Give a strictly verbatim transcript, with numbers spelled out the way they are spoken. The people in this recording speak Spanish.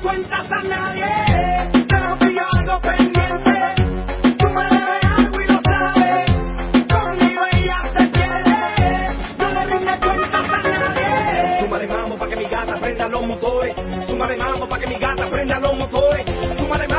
cuentas a nadie. Pero si yo algo pendiente, tú me debes algo y lo sabes. Conmigo ella se pierde, no le rinde cuentas a nadie. Súmale mambo pa' que mi gata prenda los motores. Súmale mambo pa' que mi gata prenda los motores. Súmale